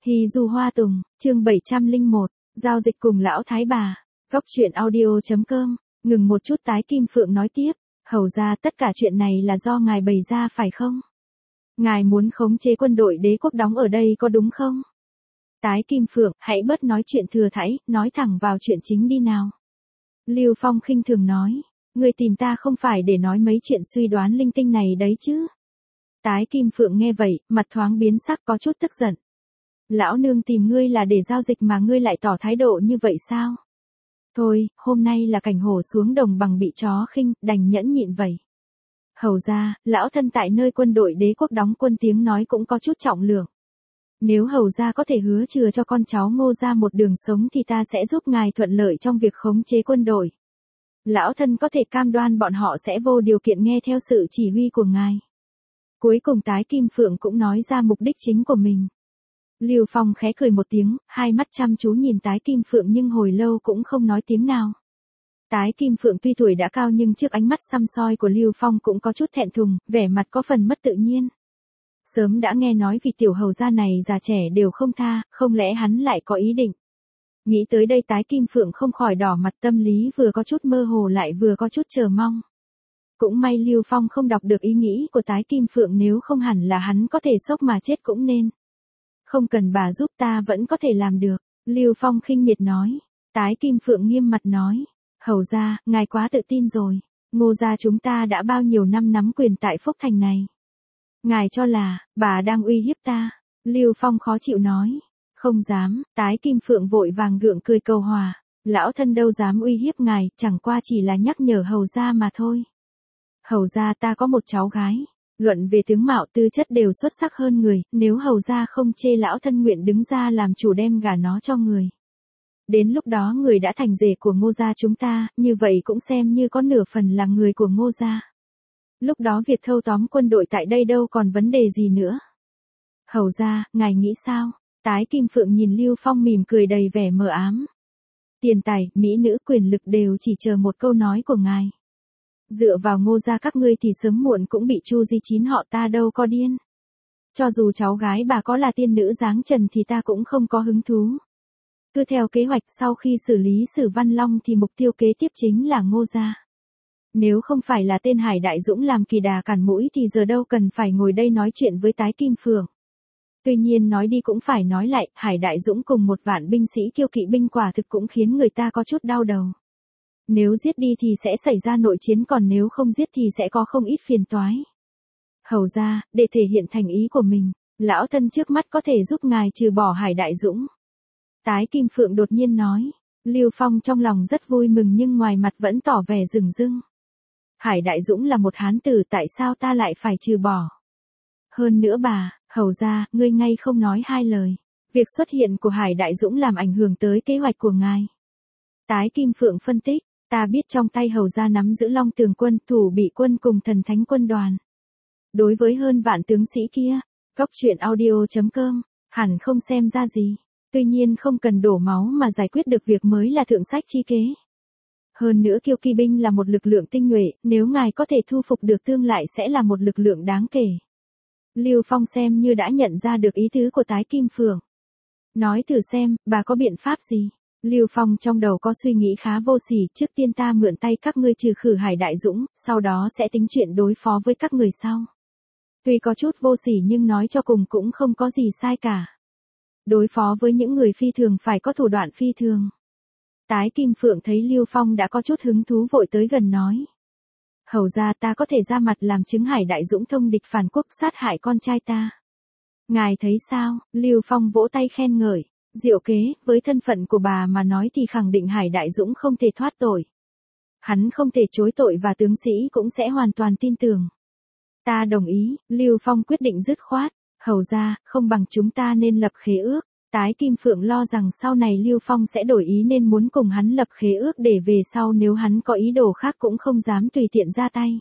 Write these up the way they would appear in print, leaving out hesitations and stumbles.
Hy Du Hoa Tùng, chương 701, giao dịch cùng lão thái bà. Góc truyện audio.com, ngừng một chút Tái Kim Phượng nói tiếp, hầu ra tất cả chuyện này là do ngài bày ra phải không? Ngài muốn khống chế quân đội đế quốc đóng ở đây có đúng không? Tái Kim Phượng, hãy bớt nói chuyện thừa thãi, nói thẳng vào chuyện chính đi nào. Lưu Phong khinh thường nói, người tìm ta không phải để nói mấy chuyện suy đoán linh tinh này đấy chứ. Tái Kim Phượng nghe vậy, mặt thoáng biến sắc có chút tức giận. Lão nương tìm ngươi là để giao dịch mà ngươi lại tỏ thái độ như vậy sao? Thôi, hôm nay là cảnh hổ xuống đồng bằng bị chó khinh, đành nhẫn nhịn vậy. Hầu ra, lão thân tại nơi quân đội đế quốc đóng quân tiếng nói cũng có chút trọng lượng. Nếu hầu ra có thể hứa chừa cho con cháu Ngô ra một đường sống thì ta sẽ giúp ngài thuận lợi trong việc khống chế quân đội. Lão thân có thể cam đoan bọn họ sẽ vô điều kiện nghe theo sự chỉ huy của ngài. Cuối cùng Tái Kim Phượng cũng nói ra mục đích chính của mình. Lưu Phong khẽ cười một tiếng, hai mắt chăm chú nhìn Tái Kim Phượng nhưng hồi lâu cũng không nói tiếng nào. Tái Kim Phượng tuy tuổi đã cao nhưng trước ánh mắt săm soi của Lưu Phong cũng có chút thẹn thùng, vẻ mặt có phần mất tự nhiên. Sớm đã nghe nói vì tiểu hầu gia này già trẻ đều không tha, không lẽ hắn lại có ý định. Nghĩ tới đây Tái Kim Phượng không khỏi đỏ mặt, tâm lý vừa có chút mơ hồ lại vừa có chút chờ mong. Cũng may Lưu Phong không đọc được ý nghĩ của Tái Kim Phượng, nếu không hẳn là hắn có thể sốc mà chết cũng nên. Không cần bà giúp, ta vẫn có thể làm được, Lưu Phong khinh miệt nói. Tái Kim Phượng nghiêm mặt nói, hầu ra, ngài quá tự tin rồi, Ngô gia chúng ta đã bao nhiêu năm nắm quyền tại Phúc Thành này. Ngài cho là, bà đang uy hiếp ta, Lưu Phong khó chịu nói. Không dám, Tái Kim Phượng vội vàng gượng cười cầu hòa, lão thân đâu dám uy hiếp ngài, chẳng qua chỉ là nhắc nhở hầu ra mà thôi. Hầu ra ta có một cháu gái, luận về tướng mạo tư chất đều xuất sắc hơn người, nếu hầu ra không chê lão thân nguyện đứng ra làm chủ đem gả nó cho người. Đến lúc đó người đã thành rể của Ngô gia chúng ta, như vậy cũng xem như có nửa phần là người của Ngô gia. Lúc đó việc thâu tóm quân đội tại đây đâu còn vấn đề gì nữa. Hầu ra, ngài nghĩ sao? Tái Kim Phượng nhìn Lưu Phong mỉm cười đầy vẻ mờ ám. Tiền tài, mỹ nữ, quyền lực đều chỉ chờ một câu nói của ngài. Dựa vào Ngô gia các ngươi thì sớm muộn cũng bị Chu Di Chín họ ta đâu có điên. Cho dù cháu gái bà có là tiên nữ dáng trần thì ta cũng không có hứng thú. Cứ theo kế hoạch sau khi xử lý Sử Văn Long thì mục tiêu kế tiếp chính là Ngô gia. Nếu không phải là tên Hải Đại Dũng làm kỳ đà cản mũi thì giờ đâu cần phải ngồi đây nói chuyện với Tái Kim Phượng. Tuy nhiên nói đi cũng phải nói lại, Hải Đại Dũng cùng 1.000 binh sĩ kiêu kỵ binh quả thực cũng khiến người ta có chút đau đầu. Nếu giết đi thì sẽ xảy ra nội chiến, còn nếu không giết thì sẽ có không ít phiền toái. Hầu ra, để thể hiện thành ý của mình, lão thân trước mắt có thể giúp ngài trừ bỏ Hải Đại Dũng. Tái Kim Phượng đột nhiên nói. Lưu Phong trong lòng rất vui mừng nhưng ngoài mặt vẫn tỏ vẻ rừng rưng. Hải Đại Dũng là một hán tử, tại sao ta lại phải trừ bỏ? Hơn nữa bà, hầu ra, ngươi ngay không nói hai lời. Việc xuất hiện của Hải Đại Dũng làm ảnh hưởng tới kế hoạch của ngài. Tái Kim Phượng phân tích, ta biết trong tay hầu ra nắm giữ Long Tường quân, Thủ Bị quân cùng Thần Thánh quân đoàn. Đối với hơn vạn tướng sĩ kia, góc truyện audio.com, hẳn không xem ra gì. Tuy nhiên không cần đổ máu mà giải quyết được việc mới là thượng sách chi kế. Hơn nữa kiêu kỵ binh là một lực lượng tinh nhuệ, nếu ngài có thể thu phục được tương lại sẽ là một lực lượng đáng kể. Lưu Phong xem như đã nhận ra được ý tứ của Tái Kim Phượng. Nói thử xem, bà có biện pháp gì? Lưu Phong trong đầu có suy nghĩ khá vô sỉ, trước tiên ta mượn tay các ngươi trừ khử Hải Đại Dũng, sau đó sẽ tính chuyện đối phó với các người sau. Tuy có chút vô sỉ nhưng nói cho cùng cũng không có gì sai cả. Đối phó với những người phi thường phải có thủ đoạn phi thường. Tái Kim Phượng thấy Lưu Phong đã có chút hứng thú vội tới gần nói. Hầu ra ta có thể ra mặt làm chứng Hải Đại Dũng thông địch phản quốc sát hại con trai ta. Ngài thấy sao? Lưu Phong vỗ tay khen ngợi. Diệu kế, với thân phận của bà mà nói thì khẳng định Hải Đại Dũng không thể thoát tội. Hắn không thể chối tội và tướng sĩ cũng sẽ hoàn toàn tin tưởng. Ta đồng ý, Lưu Phong quyết định dứt khoát. Hầu ra, không bằng chúng ta nên lập khế ước. Tái Kim Phượng lo rằng sau này Lưu Phong sẽ đổi ý nên muốn cùng hắn lập khế ước để về sau nếu hắn có ý đồ khác cũng không dám tùy tiện ra tay.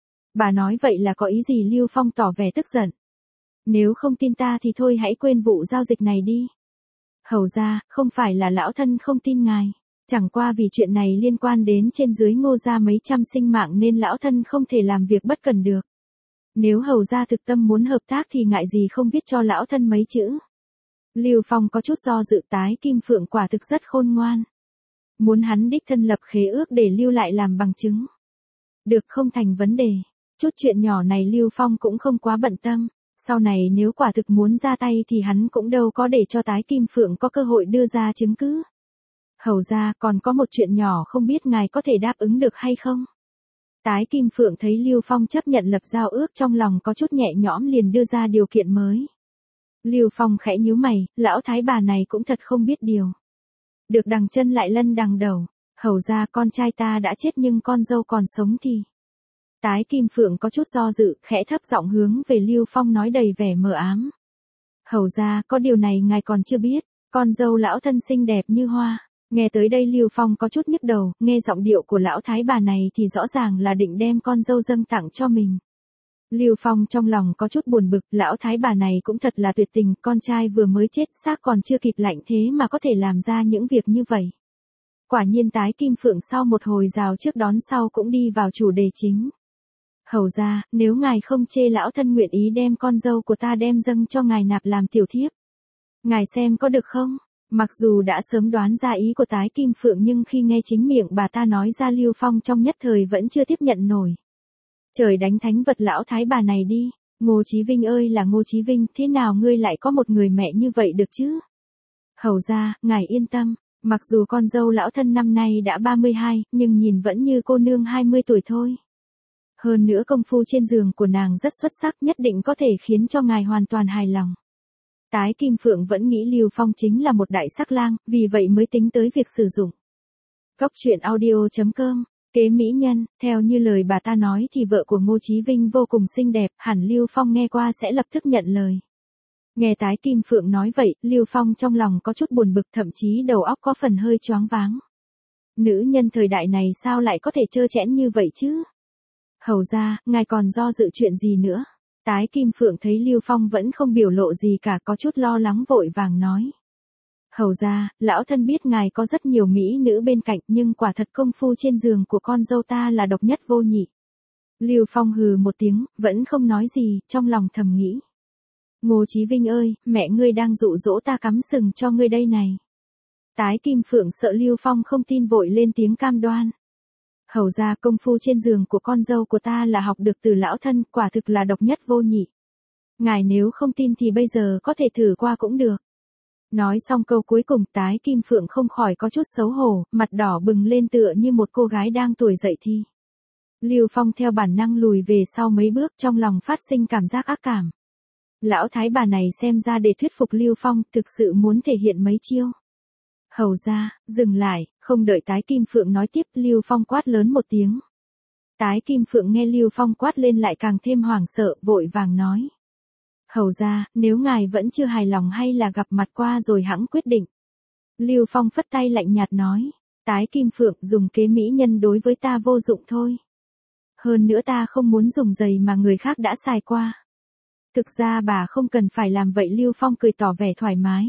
Bà nói vậy là có ý gì? Lưu Phong tỏ vẻ tức giận. Nếu không tin ta thì thôi hãy quên vụ giao dịch này đi. Hầu ra, không phải là lão thân không tin ngài. Chẳng qua vì chuyện này liên quan đến trên dưới Ngô gia mấy trăm sinh mạng nên lão thân không thể làm việc bất cần được. Nếu hầu ra thực tâm muốn hợp tác thì ngại gì không viết cho lão thân mấy chữ. Lưu Phong có chút do dự, Tái Kim Phượng quả thực rất khôn ngoan. Muốn hắn đích thân lập khế ước để lưu lại làm bằng chứng. Được, không thành vấn đề. Chút chuyện nhỏ này Lưu Phong cũng không quá bận tâm. Sau này nếu quả thực muốn ra tay thì hắn cũng đâu có để cho Tái Kim Phượng có cơ hội đưa ra chứng cứ. Hầu ra, còn có một chuyện nhỏ không biết ngài có thể đáp ứng được hay không? Tái Kim Phượng thấy Lưu Phong chấp nhận lập giao ước trong lòng có chút nhẹ nhõm liền đưa ra điều kiện mới. Lưu Phong khẽ nhíu mày, lão thái bà này cũng thật không biết điều. Được đằng chân lại lân đằng đầu, hầu ra con trai ta đã chết nhưng con dâu còn sống thì. Tái Kim Phượng có chút do dự, khẽ thấp giọng hướng về Lưu Phong nói đầy vẻ mờ ám. Hầu ra, có điều này ngài còn chưa biết, con dâu lão thân xinh đẹp như hoa. Nghe tới đây Lưu Phong có chút nhức đầu, nghe giọng điệu của lão thái bà này thì rõ ràng là định đem con dâu dâng tặng cho mình. Lưu Phong trong lòng có chút buồn bực, lão thái bà này cũng thật là tuyệt tình, con trai vừa mới chết, xác còn chưa kịp lạnh thế mà có thể làm ra những việc như vậy. Quả nhiên Tái Kim Phượng sau một hồi rào trước đón sau cũng đi vào chủ đề chính. Hầu ra, nếu ngài không chê lão thân nguyện ý đem con dâu của ta đem dâng cho ngài nạp làm tiểu thiếp. Ngài xem có được không? Mặc dù đã sớm đoán ra ý của Tái Kim Phượng nhưng khi nghe chính miệng bà ta nói ra Lưu Phong trong nhất thời vẫn chưa tiếp nhận nổi. Trời đánh thánh vật lão thái bà này đi, Ngô Chí Vinh ơi là Ngô Chí Vinh, thế nào ngươi lại có một người mẹ như vậy được chứ? Hầu ra, ngài yên tâm, mặc dù con dâu lão thân năm nay đã 32, nhưng nhìn vẫn như cô nương 20 tuổi thôi. Hơn nữa công phu trên giường của nàng rất xuất sắc, nhất định có thể khiến cho ngài hoàn toàn hài lòng. Tái Kim Phượng vẫn nghĩ Lưu Phong chính là một đại sắc lang, vì vậy mới tính tới việc sử dụng. Cốc truyện audio.com, kế mỹ nhân, theo như lời bà ta nói thì vợ của Ngô Chí Vinh vô cùng xinh đẹp, hẳn Lưu Phong nghe qua sẽ lập tức nhận lời. Nghe Tái Kim Phượng nói vậy, Lưu Phong trong lòng có chút buồn bực, thậm chí đầu óc có phần hơi choáng váng. Nữ nhân thời đại này sao lại có thể trơ trẽn như vậy chứ? Hầu ra, ngài còn do dự chuyện gì nữa? Tái Kim Phượng thấy Lưu Phong vẫn không biểu lộ gì cả, có chút lo lắng vội vàng nói. Hầu ra, lão thân biết ngài có rất nhiều mỹ nữ bên cạnh nhưng quả thật công phu trên giường của con dâu ta là độc nhất vô nhị. Lưu Phong hừ một tiếng, vẫn không nói gì, trong lòng thầm nghĩ. Ngô Chí Vinh ơi, mẹ ngươi đang dụ dỗ ta cắm sừng cho ngươi đây này. Tái Kim Phượng sợ Lưu Phong không tin vội lên tiếng cam đoan. Hầu ra, công phu trên giường của con dâu của ta là học được từ lão thân, quả thực là độc nhất vô nhị. Ngài nếu không tin thì bây giờ có thể thử qua cũng được. Nói xong câu cuối cùng Tái Kim Phượng không khỏi có chút xấu hổ, mặt đỏ bừng lên tựa như một cô gái đang tuổi dậy thì. Lưu Phong theo bản năng lùi về sau mấy bước, trong lòng phát sinh cảm giác ác cảm. Lão thái bà này xem ra để thuyết phục Lưu Phong thực sự muốn thể hiện mấy chiêu. Hầu ra, dừng lại, không đợi Tái Kim Phượng nói tiếp, Lưu Phong quát lớn một tiếng. Tái Kim Phượng nghe Lưu Phong quát lên lại càng thêm hoảng sợ, vội vàng nói. Hầu ra, nếu ngài vẫn chưa hài lòng hay là gặp mặt qua rồi hẵng quyết định. Lưu Phong phất tay lạnh nhạt nói. Tái Kim Phượng, dùng kế mỹ nhân đối với ta vô dụng thôi. Hơn nữa ta không muốn dùng giày mà người khác đã xài qua. Thực ra bà không cần phải làm vậy, Lưu Phong cười tỏ vẻ thoải mái.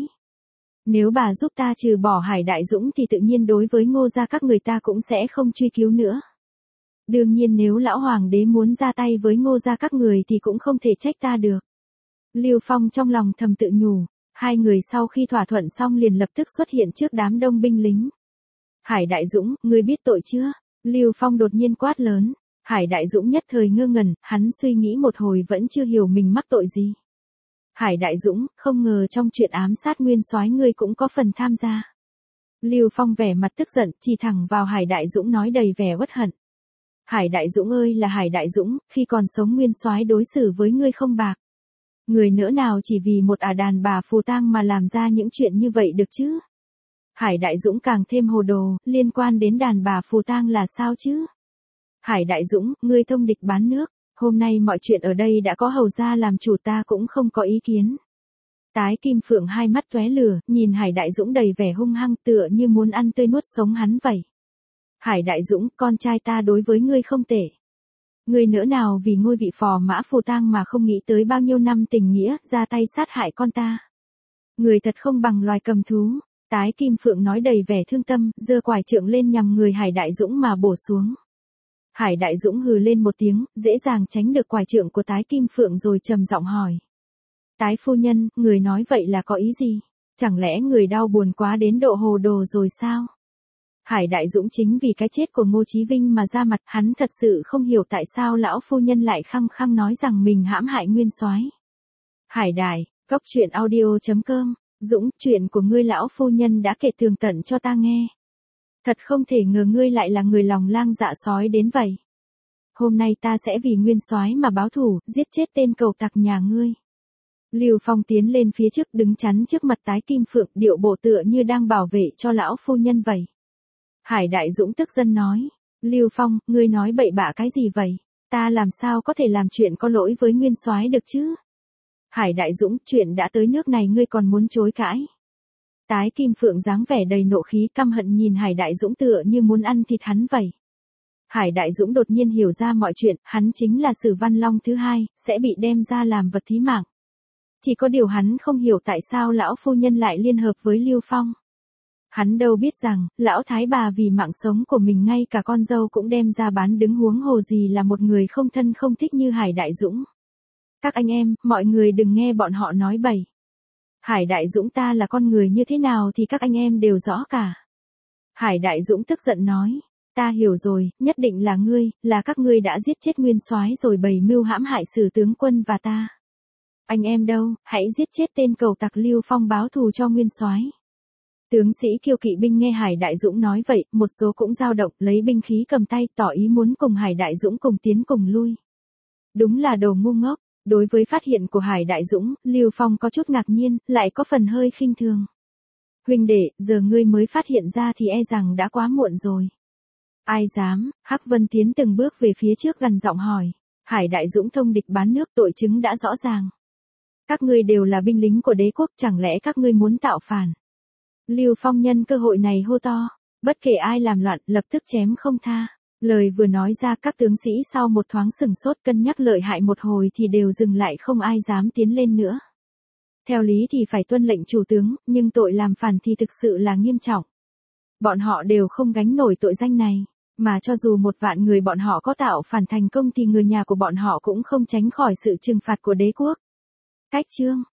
Nếu bà giúp ta trừ bỏ Hải Đại Dũng thì tự nhiên đối với Ngô gia các người ta cũng sẽ không truy cứu nữa. Đương nhiên nếu lão hoàng đế muốn ra tay với Ngô gia các người thì cũng không thể trách ta được. Lưu Phong trong lòng thầm tự nhủ, hai người sau khi thỏa thuận xong liền lập tức xuất hiện trước đám đông binh lính. Hải Đại Dũng, ngươi biết tội chưa? Lưu Phong đột nhiên quát lớn. Hải Đại Dũng nhất thời ngơ ngẩn, hắn suy nghĩ một hồi vẫn chưa hiểu mình mắc tội gì. Hải Đại Dũng, không ngờ trong chuyện ám sát Nguyên Soái ngươi cũng có phần tham gia. Lưu Phong vẻ mặt tức giận, chỉ thẳng vào Hải Đại Dũng nói đầy vẻ uất hận. Hải Đại Dũng ơi là Hải Đại Dũng, khi còn sống Nguyên Soái đối xử với ngươi không bạc. Người nữa nào chỉ vì một đàn bà phù tang mà làm ra những chuyện như vậy được chứ? Hải Đại Dũng càng thêm hồ đồ, liên quan đến đàn bà phù tang là sao chứ? Hải Đại Dũng, ngươi thông địch bán nước, hôm nay mọi chuyện ở đây đã có hầu gia làm chủ, ta cũng không có ý kiến. Tái Kim Phượng hai mắt tóe lửa, nhìn Hải Đại Dũng đầy vẻ hung hăng tựa như muốn ăn tươi nuốt sống hắn vậy. Hải Đại Dũng, con trai ta đối với ngươi không tệ. Ngươi nỡ nào vì ngôi vị phò mã phù tang mà không nghĩ tới bao nhiêu năm tình nghĩa, ra tay sát hại con ta. Người thật không bằng loài cầm thú. Tái Kim Phượng nói đầy vẻ thương tâm, giơ quải trượng lên nhằm người Hải Đại Dũng mà bổ xuống. Hải Đại Dũng hừ lên một tiếng, dễ dàng tránh được quải trượng của Tái Kim Phượng rồi trầm giọng hỏi. Tái phu nhân, người nói vậy là có ý gì? Chẳng lẽ người đau buồn quá đến độ hồ đồ rồi sao? Hải Đại Dũng chính vì cái chết của Ngô Chí Vinh mà ra mặt, hắn thật sự không hiểu tại sao lão phu nhân lại khăng khăng nói rằng mình hãm hại Nguyên Soái. Hải Đại, Cốc Truyện Audio.com, Dũng, chuyện của ngươi lão phu nhân đã kể tường tận cho ta nghe. Thật không thể ngờ ngươi lại là người lòng lang dạ sói đến vậy. Hôm nay ta sẽ vì Nguyên Soái mà báo thù, giết chết tên cầu tặc nhà ngươi. Lưu Phong tiến lên phía trước đứng chắn trước mặt Tái Kim Phượng, điệu bộ tựa như đang bảo vệ cho lão phu nhân vậy. Hải Đại Dũng tức giận nói, Lưu Phong, ngươi nói bậy bạ cái gì vậy? Ta làm sao có thể làm chuyện có lỗi với Nguyên Soái được chứ? Hải Đại Dũng, chuyện đã tới nước này ngươi còn muốn chối cãi? Tái Kim Phượng dáng vẻ đầy nộ khí căm hận nhìn Hải Đại Dũng tựa như muốn ăn thịt hắn vậy. Hải Đại Dũng đột nhiên hiểu ra mọi chuyện, hắn chính là Sử Văn Long thứ hai, sẽ bị đem ra làm vật thí mạng. Chỉ có điều hắn không hiểu tại sao lão phu nhân lại liên hợp với Lưu Phong. Hắn đâu biết rằng, lão thái bà vì mạng sống của mình ngay cả con dâu cũng đem ra bán, đứng huống hồ gì là một người không thân không thích như Hải Đại Dũng. Các anh em, mọi người đừng nghe bọn họ nói bậy. Hải Đại Dũng ta là con người như thế nào thì các anh em đều rõ cả. Hải Đại Dũng tức giận nói, ta hiểu rồi, nhất định là ngươi, là các ngươi đã giết chết Nguyên Soái rồi bày mưu hãm hại Sử tướng quân và ta. Anh em đâu, hãy giết chết tên cầu tặc Lưu Phong báo thù cho Nguyên Soái. Tướng sĩ Kiêu Kỵ binh nghe Hải Đại Dũng nói vậy, một số cũng dao động, lấy binh khí cầm tay, tỏ ý muốn cùng Hải Đại Dũng cùng tiến cùng lui. Đúng là đồ ngu ngốc. Đối với phát hiện của Hải Đại Dũng, Lưu Phong có chút ngạc nhiên, lại có phần hơi khinh thường. Huynh đệ, giờ ngươi mới phát hiện ra thì e rằng đã quá muộn rồi. Ai dám? Hắc Vân tiến từng bước về phía trước gần giọng hỏi. Hải Đại Dũng thông địch bán nước, tội chứng đã rõ ràng. Các ngươi đều là binh lính của đế quốc, chẳng lẽ các ngươi muốn tạo phản? Lưu Phong nhân cơ hội này hô to, bất kể ai làm loạn, lập tức chém không tha. Lời vừa nói ra, các tướng sĩ sau một thoáng sửng sốt, cân nhắc lợi hại một hồi thì đều dừng lại, không ai dám tiến lên nữa. Theo lý thì phải tuân lệnh chủ tướng, nhưng tội làm phản thì thực sự là nghiêm trọng. Bọn họ đều không gánh nổi tội danh này, mà cho dù 1.000.000 người bọn họ có tạo phản thành công thì người nhà của bọn họ cũng không tránh khỏi sự trừng phạt của đế quốc. Cách chương